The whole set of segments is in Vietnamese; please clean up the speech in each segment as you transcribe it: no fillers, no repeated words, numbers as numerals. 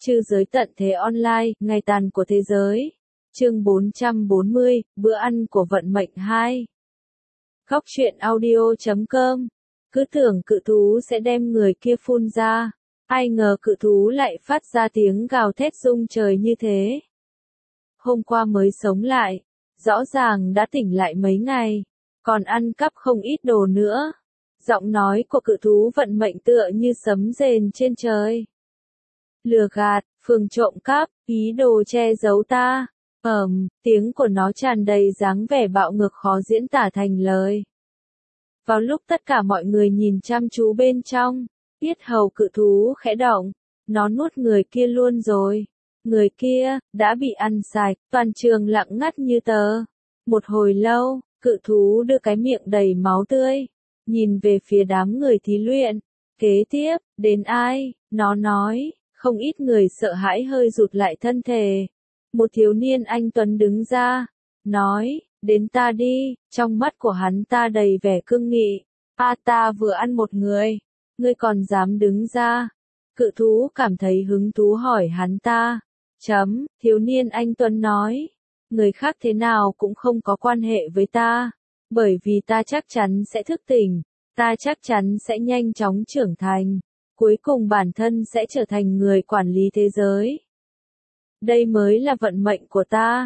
Trư giới tận thế online, ngày tàn của thế giới. Chương 440, bữa ăn của vận mệnh 2. Góc truyện audio.com. Cứ tưởng cự thú sẽ đem người kia phun ra, ai ngờ cự thú lại phát ra tiếng gào thét rung trời như thế. Hôm qua mới sống lại, rõ ràng đã tỉnh lại mấy ngày, còn ăn cắp không ít đồ nữa. Giọng nói của cự thú vận mệnh tựa như sấm rền trên trời. Lừa gạt, phường trộm cắp, ý đồ che giấu ta. Tiếng của nó tràn đầy dáng vẻ bạo ngược khó diễn tả thành lời. Vào lúc tất cả mọi người nhìn chăm chú bên trong, yết hầu cự thú khẽ động, nó nuốt người kia luôn rồi. Người kia, đã bị ăn sạch, toàn trường lặng ngắt như tờ. Một hồi lâu, cự thú đưa cái miệng đầy máu tươi, nhìn về phía đám người thí luyện. Kế tiếp, đến ai, nó nói, không ít người sợ hãi hơi rụt lại thân thể. Một thiếu niên anh tuấn đứng ra, nói, đến ta đi, trong mắt của hắn ta đầy vẻ cương nghị. Ta vừa ăn một người, ngươi còn dám đứng ra. Cự thú cảm thấy hứng thú hỏi hắn ta. Thiếu niên anh tuấn nói, người khác thế nào cũng không có quan hệ với ta, bởi vì ta chắc chắn sẽ thức tỉnh, ta chắc chắn sẽ nhanh chóng trưởng thành, cuối cùng bản thân sẽ trở thành người quản lý thế giới. Đây mới là vận mệnh của ta.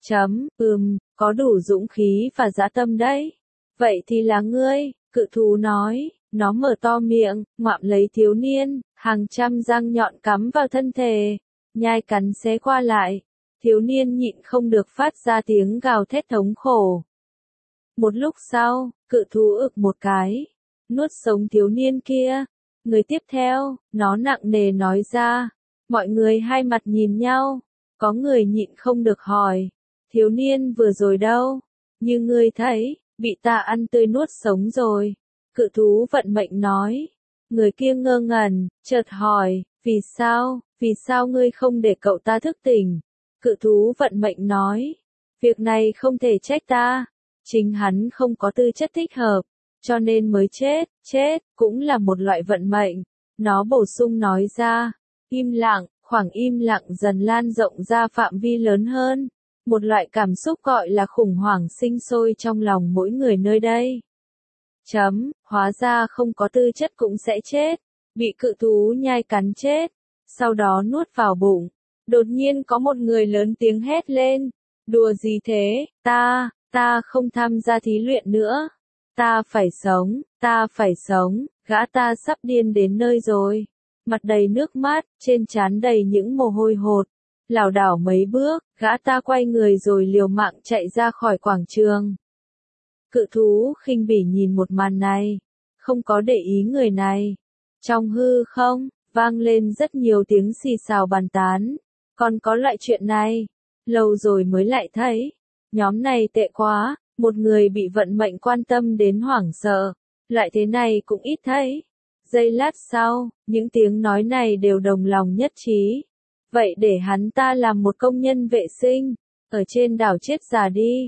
Có đủ dũng khí và dã tâm đấy. Vậy thì là ngươi, cự thú nói, nó mở to miệng, ngoạm lấy thiếu niên, hàng trăm răng nhọn cắm vào thân thể, nhai cắn xé qua lại. Thiếu niên nhịn không được phát ra tiếng gào thét thống khổ. Một lúc sau, cự thú ực một cái, nuốt sống thiếu niên kia. Người tiếp theo, nó nặng nề nói ra. Mọi người hai mặt nhìn nhau, có người nhịn không được hỏi, thiếu niên vừa rồi đâu? Như ngươi thấy, bị ta ăn tươi nuốt sống rồi. Cự thú vận mệnh nói. Người kia ngơ ngẩn, chợt hỏi, vì sao ngươi không để cậu ta thức tỉnh? Cự thú vận mệnh nói, việc này không thể trách ta, chính hắn không có tư chất thích hợp, cho nên mới chết, cũng là một loại vận mệnh. Nó bổ sung nói ra. Im lặng, khoảng im lặng dần lan rộng ra phạm vi lớn hơn. Một loại cảm xúc gọi là khủng hoảng sinh sôi trong lòng mỗi người nơi đây. Hóa ra không có tư chất cũng sẽ chết, bị cự thú nhai cắn chết, sau đó nuốt vào bụng. Đột nhiên có một người lớn tiếng hét lên, đùa gì thế, ta không tham gia thí luyện nữa, ta phải sống, gã ta sắp điên đến nơi rồi. Mặt đầy nước mắt, trên trán đầy những mồ hôi hột, lảo đảo mấy bước, gã ta quay người rồi liều mạng chạy ra khỏi quảng trường. Cự thú khinh bỉ nhìn một màn này, không có để ý người này. Trong hư không, vang lên rất nhiều tiếng xì xào bàn tán. Còn có loại chuyện này, lâu rồi mới lại thấy. Nhóm này tệ quá, một người bị vận mệnh quan tâm đến hoảng sợ. Loại thế này cũng ít thấy. Giây lát sau, những tiếng nói này đều đồng lòng nhất trí. Vậy để hắn ta làm một công nhân vệ sinh, ở trên đảo chết già đi.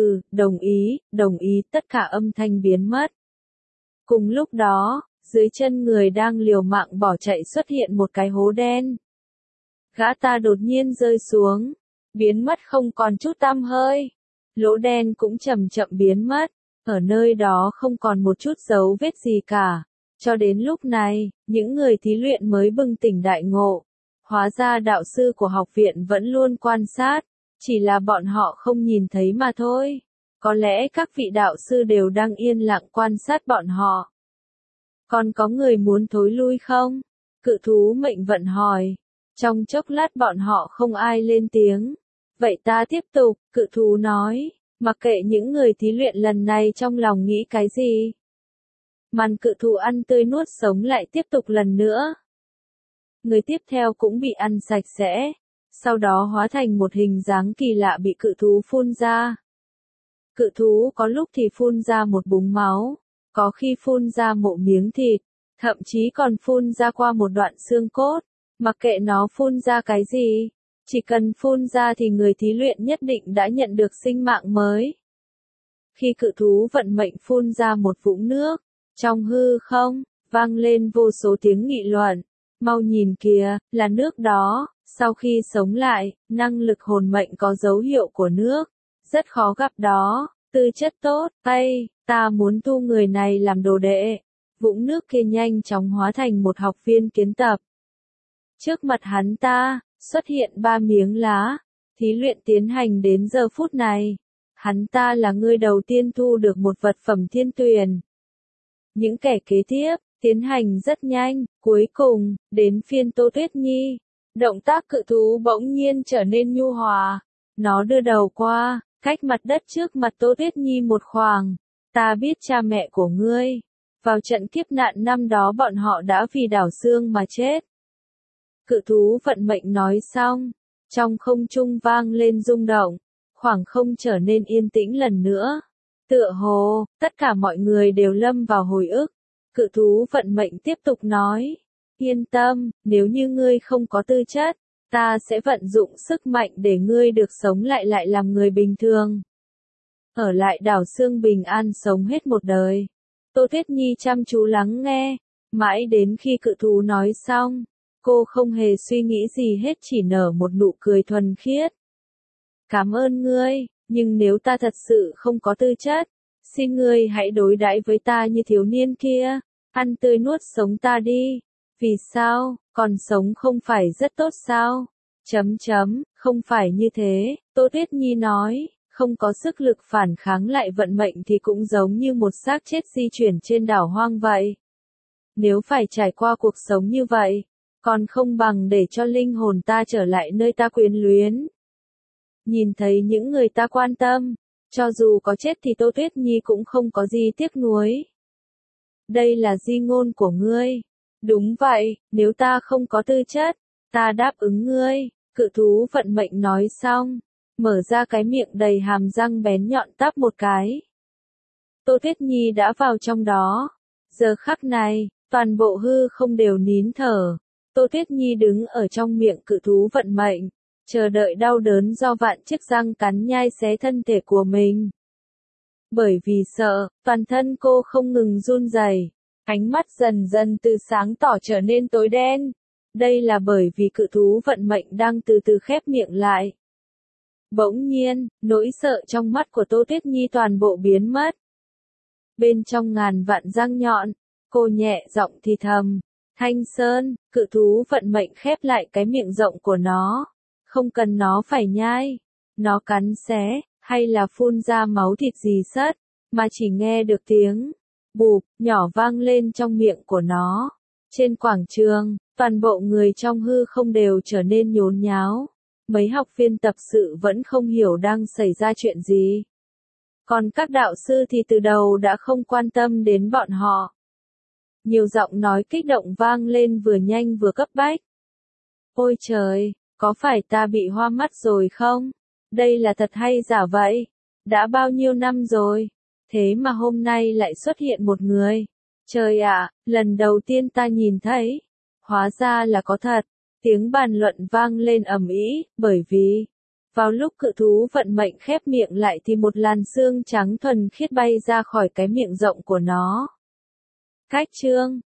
Đồng ý, tất cả âm thanh biến mất. Cùng lúc đó, dưới chân người đang liều mạng bỏ chạy xuất hiện một cái hố đen. Gã ta đột nhiên rơi xuống, biến mất không còn chút tăm hơi. Lỗ đen cũng chậm chậm biến mất, ở nơi đó không còn một chút dấu vết gì cả. Cho đến lúc này, những người thí luyện mới bừng tỉnh đại ngộ. Hóa ra đạo sư của học viện vẫn luôn quan sát, chỉ là bọn họ không nhìn thấy mà thôi. Có lẽ các vị đạo sư đều đang yên lặng quan sát bọn họ. Còn có người muốn thối lui không? Cự thú mệnh vận hỏi. Trong chốc lát bọn họ không ai lên tiếng. Vậy ta tiếp tục, cự thú nói, mặc kệ những người thí luyện lần này trong lòng nghĩ cái gì. Màn cự thú ăn tươi nuốt sống lại tiếp tục lần nữa. Người tiếp theo cũng bị ăn sạch sẽ, sau đó hóa thành một hình dáng kỳ lạ bị cự thú phun ra. Cự thú có lúc thì phun ra một búng máu, có khi phun ra một miếng thịt, thậm chí còn phun ra qua một đoạn xương cốt. Mặc kệ nó phun ra cái gì, chỉ cần phun ra thì người thí luyện nhất định đã nhận được sinh mạng mới. Khi cự thú vận mệnh phun ra một vũng nước, trong hư không, vang lên vô số tiếng nghị luận. Mau nhìn kìa, là nước đó, sau khi sống lại, năng lực hồn mệnh có dấu hiệu của nước. Rất khó gặp đó, tư chất tốt, ta muốn thu người này làm đồ đệ. Vũng nước kia nhanh chóng hóa thành một học viên kiến tập. Trước mặt hắn ta, xuất hiện 3 miếng lá. Thí luyện tiến hành đến giờ phút này. Hắn ta là người đầu tiên thu được một vật phẩm thiên tuyển. Những kẻ kế tiếp, tiến hành rất nhanh, cuối cùng, đến phiên Tô Tuyết Nhi. Động tác cự thú bỗng nhiên trở nên nhu hòa. Nó đưa đầu qua, cách mặt đất trước mặt Tô Tuyết Nhi một khoảng. Ta biết cha mẹ của ngươi. Vào trận kiếp nạn năm đó bọn họ đã vì đảo xương mà chết. Cự thú vận mệnh nói xong. Trong không trung vang lên rung động. Khoảng không trở nên yên tĩnh lần nữa. Tựa hồ, tất cả mọi người đều lâm vào hồi ức. Cự thú vận mệnh tiếp tục nói. Yên tâm, nếu như ngươi không có tư chất, ta sẽ vận dụng sức mạnh để ngươi được sống lại làm người bình thường. Ở lại đảo xương bình an sống hết một đời. Tô Tuyết Nhi chăm chú lắng nghe, mãi đến khi cự thú nói xong, cô không hề suy nghĩ gì hết, chỉ nở một nụ cười thuần khiết. Cảm ơn ngươi, nhưng nếu ta thật sự không có tư chất, xin ngươi hãy đối đãi với ta như thiếu niên kia, ăn tươi nuốt sống ta đi. Vì sao, còn sống không phải rất tốt sao? Không phải như thế, Tô Tuyết Nhi nói, không có sức lực phản kháng lại vận mệnh thì cũng giống như một xác chết di chuyển trên đảo hoang vậy. Nếu phải trải qua cuộc sống như vậy, còn không bằng để cho linh hồn ta trở lại nơi ta quyến luyến. Nhìn thấy những người ta quan tâm, cho dù có chết thì Tô Tuyết Nhi cũng không có gì tiếc nuối. Đây là di ngôn của ngươi. Đúng vậy, nếu ta không có tư chất, ta đáp ứng ngươi. Cự thú vận mệnh nói xong, mở ra cái miệng đầy hàm răng bén nhọn táp một cái. Tô Tuyết Nhi đã vào trong đó. Giờ khắc này, toàn bộ hư không đều nín thở. Tô Tuyết Nhi đứng ở trong miệng cự thú vận mệnh, chờ đợi đau đớn do vạn chiếc răng cắn nhai xé thân thể của mình. Bởi vì sợ, toàn thân cô không ngừng run rẩy, ánh mắt dần dần từ sáng tỏ trở nên tối đen. Đây là bởi vì cự thú vận mệnh đang từ từ khép miệng lại. Bỗng nhiên, nỗi sợ trong mắt của Tô Tuyết Nhi toàn bộ biến mất. Bên trong ngàn vạn răng nhọn, cô nhẹ giọng thì thầm, Thanh Sơn, cự thú vận mệnh khép lại cái miệng rộng của nó. Không cần nó phải nhai, nó cắn xé, hay là phun ra máu thịt gì sất, mà chỉ nghe được tiếng bụp nhỏ vang lên trong miệng của nó. Trên quảng trường, toàn bộ người trong hư không đều trở nên nhốn nháo. Mấy học viên tập sự vẫn không hiểu đang xảy ra chuyện gì. Còn các đạo sư thì từ đầu đã không quan tâm đến bọn họ. Nhiều giọng nói kích động vang lên vừa nhanh vừa cấp bách. Ôi trời, có phải ta bị hoa mắt rồi không? Đây là thật hay giả vậy? Đã bao nhiêu năm rồi? Thế mà hôm nay lại xuất hiện một người. Trời ạ, lần đầu tiên ta nhìn thấy. Hóa ra là có thật. Tiếng bàn luận vang lên ầm ĩ, bởi vì vào lúc cự thú vận mệnh khép miệng lại thì một làn sương trắng thuần khiết bay ra khỏi cái miệng rộng của nó. Cách chương